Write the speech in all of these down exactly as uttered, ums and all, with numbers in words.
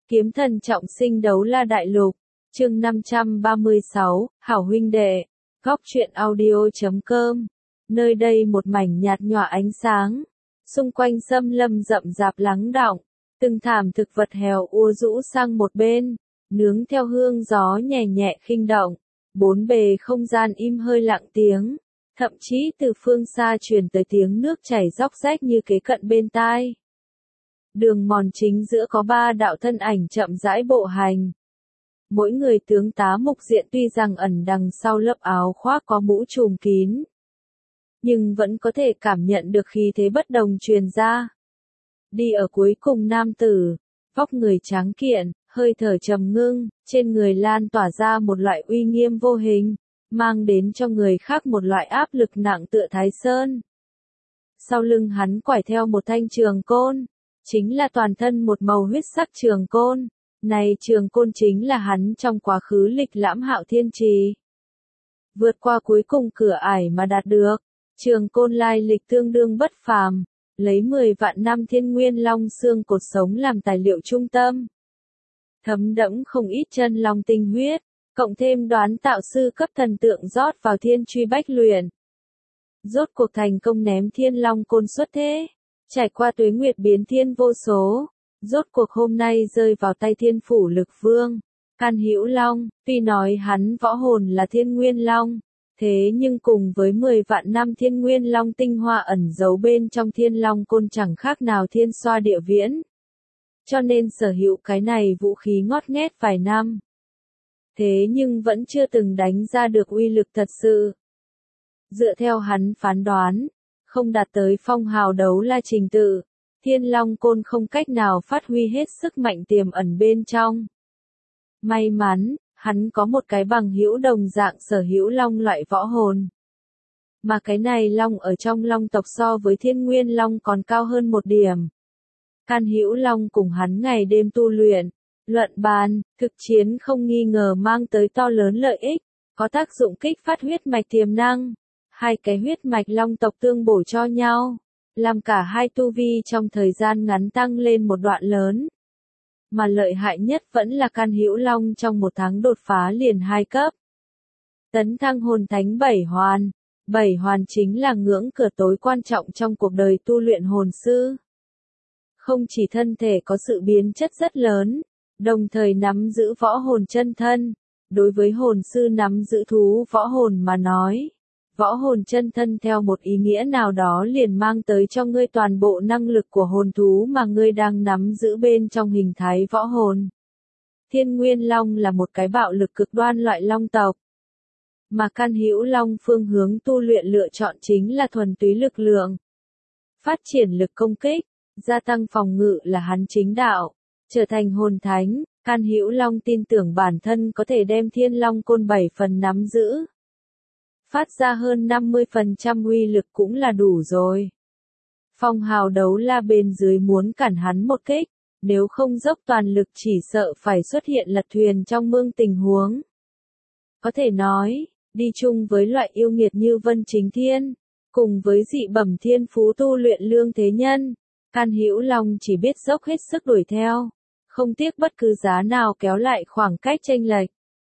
Kiếm thần trọng sinh đấu la đại lục, chương năm trăm ba mươi sáu, hảo huynh đệ, góc truyện audio.com, nơi đây một mảnh nhạt nhòa ánh sáng, xung quanh xâm lâm rậm rạp lắng đọng, từng thảm thực vật hèo úa rũ sang một bên, nướng theo hương gió nhẹ nhẹ khinh động, bốn bề không gian im hơi lặng tiếng, thậm chí từ phương xa truyền tới tiếng nước chảy róc rách như kế cận bên tai. Đường mòn chính giữa có ba đạo thân ảnh chậm rãi bộ hành. Mỗi người tướng tá mục diện tuy rằng ẩn đằng sau lớp áo khoác có mũ trùm kín, nhưng vẫn có thể cảm nhận được khí thế bất đồng truyền ra. Đi ở cuối cùng nam tử, vóc người tráng kiện, hơi thở trầm ngưng, trên người lan tỏa ra một loại uy nghiêm vô hình, mang đến cho người khác một loại áp lực nặng tựa Thái Sơn. Sau lưng hắn quải theo một thanh trường côn, chính là toàn thân một màu huyết sắc trường côn. Này trường côn chính là hắn trong quá khứ lịch lãm Hạo Thiên Trì. Vượt qua cuối cùng cửa ải mà đạt được, trường côn lai lịch tương đương bất phàm, lấy mười vạn năm thiên nguyên long xương cột sống làm tài liệu trung tâm. Thấm đẫm không ít chân long tinh huyết, cộng thêm đoán tạo sư cấp thần tượng rót vào thiên truy bách luyện. Rốt cuộc thành công ném thiên long côn xuất thế, trải qua tuế nguyệt biến thiên vô số. Rốt cuộc hôm nay rơi vào tay thiên phủ lực vương, Can Hữu Long, tuy nói hắn võ hồn là thiên nguyên long, thế nhưng cùng với mười vạn năm thiên nguyên long tinh hoa ẩn giấu bên trong thiên long côn chẳng khác nào thiên xoa địa viễn. Cho nên sở hữu cái này vũ khí ngót nghét vài năm. Thế nhưng vẫn chưa từng đánh ra được uy lực thật sự. Dựa theo hắn phán đoán, không đạt tới phong hào đấu la trình tự. Thiên Long Côn không cách nào phát huy hết sức mạnh tiềm ẩn bên trong. May mắn, hắn có một cái bằng hữu đồng dạng sở hữu long loại võ hồn. Mà cái này long ở trong long tộc so với thiên nguyên long còn cao hơn một điểm. Can Hữu Long cùng hắn ngày đêm tu luyện, luận bàn, thực chiến không nghi ngờ mang tới to lớn lợi ích, có tác dụng kích phát huyết mạch tiềm năng. Hai cái huyết mạch long tộc tương bổ cho nhau, làm cả hai tu vi trong thời gian ngắn tăng lên một đoạn lớn. Mà lợi hại nhất vẫn là Can Hữu Long trong một tháng đột phá liền hai cấp. Tấn thăng hồn thánh bảy hoàn. Bảy hoàn chính là ngưỡng cửa tối quan trọng trong cuộc đời tu luyện hồn sư. Không chỉ thân thể có sự biến chất rất lớn, đồng thời nắm giữ võ hồn chân thân. Đối với hồn sư nắm giữ thú võ hồn mà nói, võ hồn chân thân theo một ý nghĩa nào đó liền mang tới cho ngươi toàn bộ năng lực của hồn thú mà ngươi đang nắm giữ bên trong hình thái võ hồn. Thiên Nguyên Long là một cái bạo lực cực đoan loại long tộc. Mà Can Hữu Long phương hướng tu luyện lựa chọn chính là thuần túy lực lượng. Phát triển lực công kích, gia tăng phòng ngự là hắn chính đạo. Trở thành hồn thánh, Can Hữu Long tin tưởng bản thân có thể đem Thiên Long Côn bảy phần nắm giữ. Phát ra hơn năm mươi phần trăm uy lực cũng là đủ rồi. Phong hào đấu la bên dưới muốn cản hắn một kích, nếu không dốc toàn lực chỉ sợ phải xuất hiện lật thuyền trong mương tình huống. Có thể nói, đi chung với loại yêu nghiệt như Vân Chính Thiên, cùng với dị bẩm thiên phú tu luyện Lương Thế Nhân, Can Hữu Long chỉ biết dốc hết sức đuổi theo, không tiếc bất cứ giá nào kéo lại khoảng cách chênh lệch.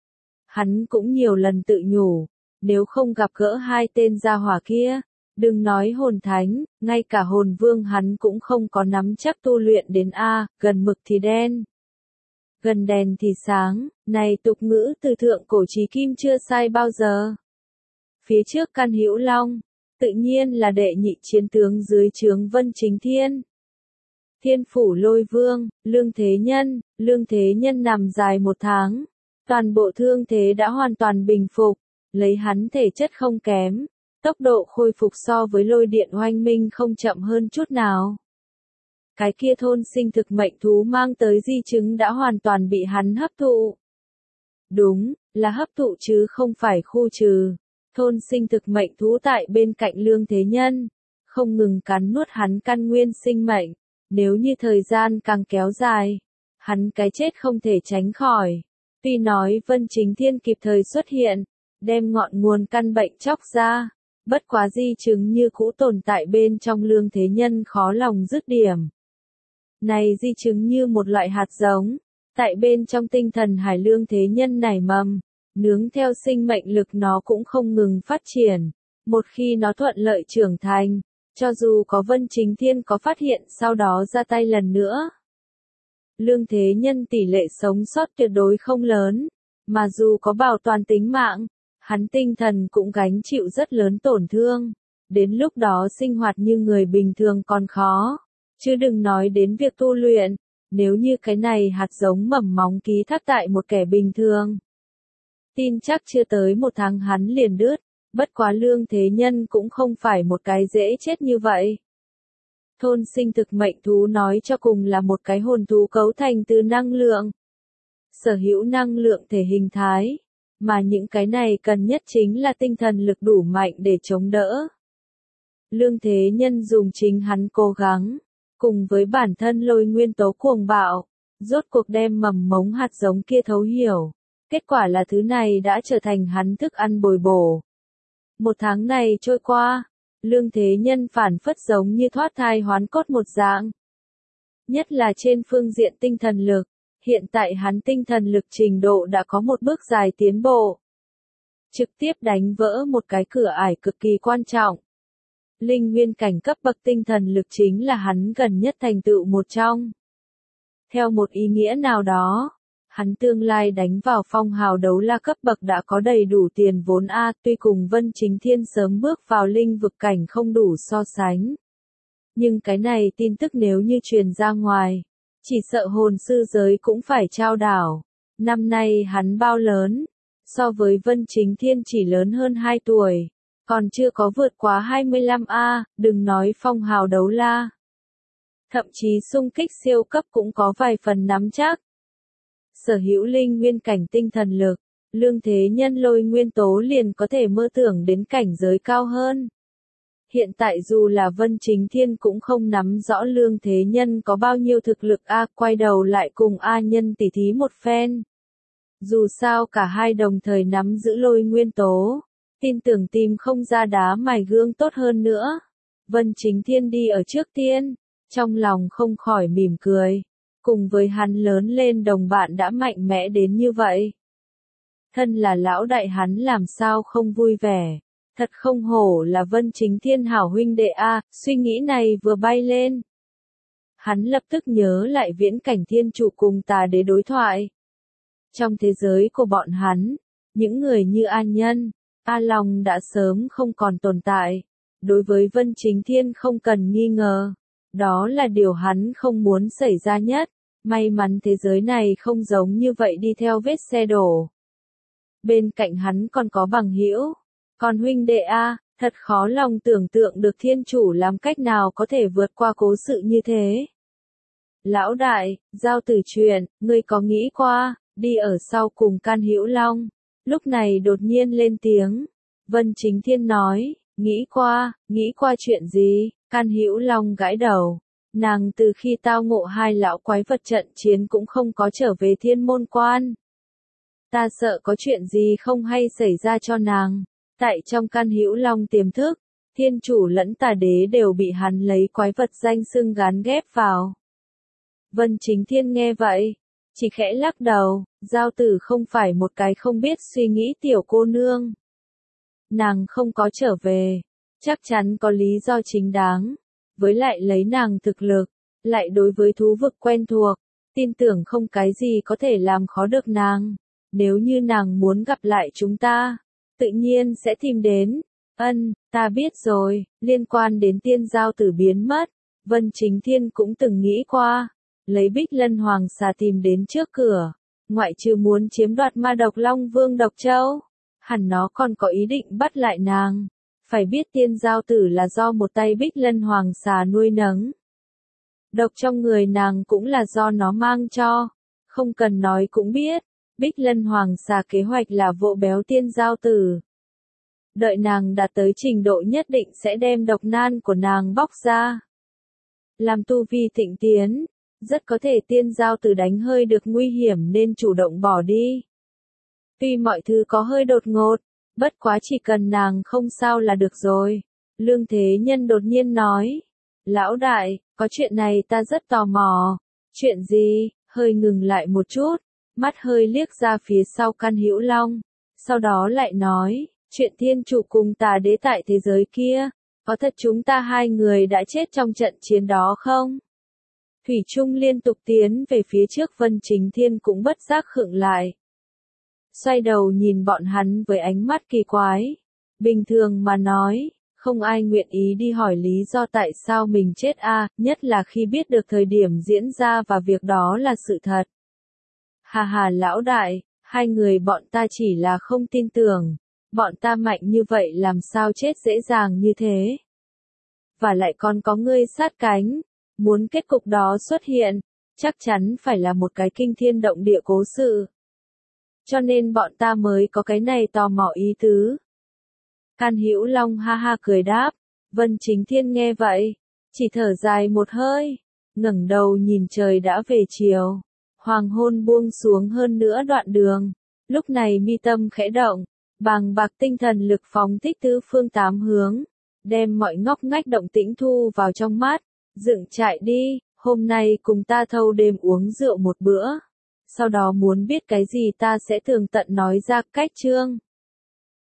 Hắn cũng nhiều lần tự nhủ. Nếu không gặp gỡ hai tên gia hỏa kia, đừng nói hồn thánh, ngay cả hồn vương hắn cũng không có nắm chắc tu luyện đến A, gần mực thì đen. Gần đèn thì sáng, này tục ngữ từ thượng cổ chí kim chưa sai bao giờ. Phía trước Can Hữu Long, tự nhiên là đệ nhị chiến tướng dưới trướng Vân Chính Thiên. Thiên phủ lôi vương, Lương Thế Nhân, Lương Thế Nhân nằm dài một tháng, toàn bộ thương thế đã hoàn toàn bình phục. Lấy hắn thể chất không kém, tốc độ khôi phục so với lôi điện oanh minh không chậm hơn chút nào. Cái kia thôn sinh thực mệnh thú mang tới di chứng đã hoàn toàn bị hắn hấp thụ. Đúng, là hấp thụ chứ không phải khu trừ. Thôn sinh thực mệnh thú tại bên cạnh Lương Thế Nhân, không ngừng cắn nuốt hắn căn nguyên sinh mệnh. Nếu như thời gian càng kéo dài, hắn cái chết không thể tránh khỏi. Tuy nói Vân Chính Thiên kịp thời xuất hiện, đem ngọn nguồn căn bệnh chóc ra, bất quá di chứng như cũ tồn tại bên trong Lương Thế Nhân khó lòng dứt điểm. Này di chứng như một loại hạt giống, Tại bên trong tinh thần hải Lương Thế Nhân nảy mầm, nướng theo sinh mệnh lực nó cũng không ngừng phát triển. Một khi nó thuận lợi trưởng thành, cho dù có Vân Chính Thiên có phát hiện sau đó ra tay lần nữa, Lương Thế Nhân tỷ lệ sống sót tuyệt đối không lớn, mà dù có bảo toàn tính mạng, hắn tinh thần cũng gánh chịu rất lớn tổn thương. Đến lúc đó sinh hoạt như người bình thường còn khó, chứ đừng nói đến việc tu luyện. Nếu như cái này hạt giống mầm móng ký thác tại một kẻ bình thường, tin chắc chưa tới một tháng hắn liền đứt. Bất quá Lương Thế Nhân cũng không phải một cái dễ chết như vậy. Thôn sinh thực mệnh thú nói cho cùng là một cái hồn thú cấu thành từ năng lượng, sở hữu năng lượng thể hình thái, mà những cái này cần nhất chính là tinh thần lực đủ mạnh để chống đỡ. Lương Thế Nhân dùng chính hắn cố gắng, cùng với bản thân lôi nguyên tố cuồng bạo, rốt cuộc đem mầm mống hạt giống kia thấu hiểu. Kết quả là thứ này đã trở thành hắn thức ăn bồi bổ. Một tháng này trôi qua, Lương Thế Nhân phản phất giống như thoát thai hoán cốt một dạng. Nhất là trên phương diện tinh thần lực, hiện tại hắn tinh thần lực trình độ đã có một bước dài tiến bộ. Trực tiếp đánh vỡ một cái cửa ải cực kỳ quan trọng. Linh nguyên cảnh cấp bậc tinh thần lực chính là hắn gần nhất thành tựu một trong. Theo một ý nghĩa nào đó, hắn tương lai đánh vào phong hào đấu la cấp bậc đã có đầy đủ tiền vốn A, tuy cùng Vân Chính Thiên sớm bước vào linh vực cảnh không đủ so sánh. Nhưng cái này tin tức nếu như truyền ra ngoài, chỉ sợ hồn sư giới cũng phải trao đảo. Năm nay hắn bao lớn, so với Vân Chính Thiên chỉ lớn hơn hai tuổi, còn chưa có vượt quá hai mươi lăm A, đừng nói phong hào đấu la. Thậm chí xung kích siêu cấp cũng có vài phần nắm chắc. Sở hữu linh nguyên cảnh tinh thần lực, Lương Thế Nhân lôi nguyên tố liền có thể mơ tưởng đến cảnh giới cao hơn. Hiện tại dù là Vân Chính Thiên cũng không nắm rõ Lương Thế Nhân có bao nhiêu thực lực A, quay đầu lại cùng A Nhân tỉ thí một phen. Dù sao cả hai đồng thời nắm giữ lôi nguyên tố, tin tưởng tìm không ra đá mài gương tốt hơn nữa. Vân Chính Thiên đi ở trước tiên, trong lòng không khỏi mỉm cười. Cùng với hắn lớn lên đồng bạn đã mạnh mẽ đến như vậy. Thân là lão đại hắn làm sao không vui vẻ. Thật không hổ là Vân Chính Thiên hảo huynh đệ A, suy nghĩ này vừa bay lên. Hắn lập tức nhớ lại viễn cảnh thiên chủ cùng tà đế đối thoại. Trong thế giới của bọn hắn, những người như A Nhân, A Long đã sớm không còn tồn tại. Đối với Vân Chính Thiên không cần nghi ngờ. Đó là điều hắn không muốn xảy ra nhất. May mắn thế giới này không giống như vậy đi theo vết xe đổ. Bên cạnh hắn còn có bằng hữu. Còn huynh đệ A, thật khó lòng tưởng tượng được thiên chủ làm cách nào có thể vượt qua cố sự như thế. Lão đại, giao tử truyền, ngươi có nghĩ qua, đi ở sau cùng Can Hữu Long. Lúc này đột nhiên lên tiếng. Vân Chính Thiên nói, nghĩ qua, nghĩ qua chuyện gì? Can Hữu Long gãi đầu. Nàng từ khi tao ngộ hai lão quái vật trận chiến cũng không có trở về thiên môn quan. Ta sợ có chuyện gì không hay xảy ra cho nàng. Tại trong Can Hữu Long tiềm thức, thiên chủ lẫn tà đế đều bị hắn lấy quái vật danh xưng gán ghép vào. Vân Chính Thiên nghe vậy, chỉ khẽ lắc đầu, giao tử không phải một cái không biết suy nghĩ tiểu cô nương. Nàng không có trở về, chắc chắn có lý do chính đáng. Với lại lấy nàng thực lực, lại đối với thú vực quen thuộc, tin tưởng không cái gì có thể làm khó được nàng. Nếu như nàng muốn gặp lại chúng ta, tự nhiên sẽ tìm đến. Ân, ta biết rồi, liên quan đến tiên giao tử biến mất, Vân Chính Thiên cũng từng nghĩ qua, lấy Bích Lân Hoàng xà tìm đến trước cửa, ngoại trừ muốn chiếm đoạt ma độc Long Vương Độc Châu, hẳn nó còn có ý định bắt lại nàng. Phải biết tiên giao tử là do một tay Bích Lân Hoàng xà nuôi nấng. Độc trong người nàng cũng là do nó mang cho. Không cần nói cũng biết, Bích Lân Hoàng xà kế hoạch là vỗ béo tiên giao tử. Đợi nàng đạt tới trình độ nhất định sẽ đem độc nan của nàng bóc ra. Làm tu vi thịnh tiến, rất có thể tiên giao tử đánh hơi được nguy hiểm nên chủ động bỏ đi. Tuy mọi thứ có hơi đột ngột, bất quá chỉ cần nàng không sao là được rồi. Lương Thế Nhân đột nhiên nói. Lão đại, có chuyện này ta rất tò mò. Chuyện gì? hơi ngừng lại một chút, mắt hơi liếc ra phía sau Can Hữu Long, sau đó lại nói, chuyện thiên chủ cùng tà đế tại thế giới kia, có thật chúng ta hai người đã chết trong trận chiến đó không? Thủy Trung liên tục tiến về phía trước, Vân Chính Thiên cũng bất giác khựng lại. Xoay đầu nhìn bọn hắn với ánh mắt kỳ quái. Bình thường mà nói, không ai nguyện ý đi hỏi lý do tại sao mình chết a, nhất là khi biết được thời điểm diễn ra và việc đó là sự thật. Hà hà lão đại, hai người bọn ta chỉ là không tin tưởng, bọn ta mạnh như vậy làm sao chết dễ dàng như thế. Và lại còn có ngươi sát cánh, muốn kết cục đó xuất hiện, chắc chắn phải là một cái kinh thiên động địa cố sự. Cho nên bọn ta mới có cái này tò mò ý tứ. Can Hữu Long ha ha cười đáp, Vân Chính Thiên nghe vậy, chỉ thở dài một hơi, ngẩng đầu nhìn trời đã về chiều, hoàng hôn buông xuống hơn nữa đoạn đường, lúc này mi tâm khẽ động, bàng bạc tinh thần lực phóng thích tứ phương tám hướng, đem mọi ngóc ngách động tĩnh thu vào trong mắt, dựng trại đi, hôm nay cùng ta thâu đêm uống rượu một bữa, sau đó muốn biết cái gì ta sẽ tường tận nói ra cách chương.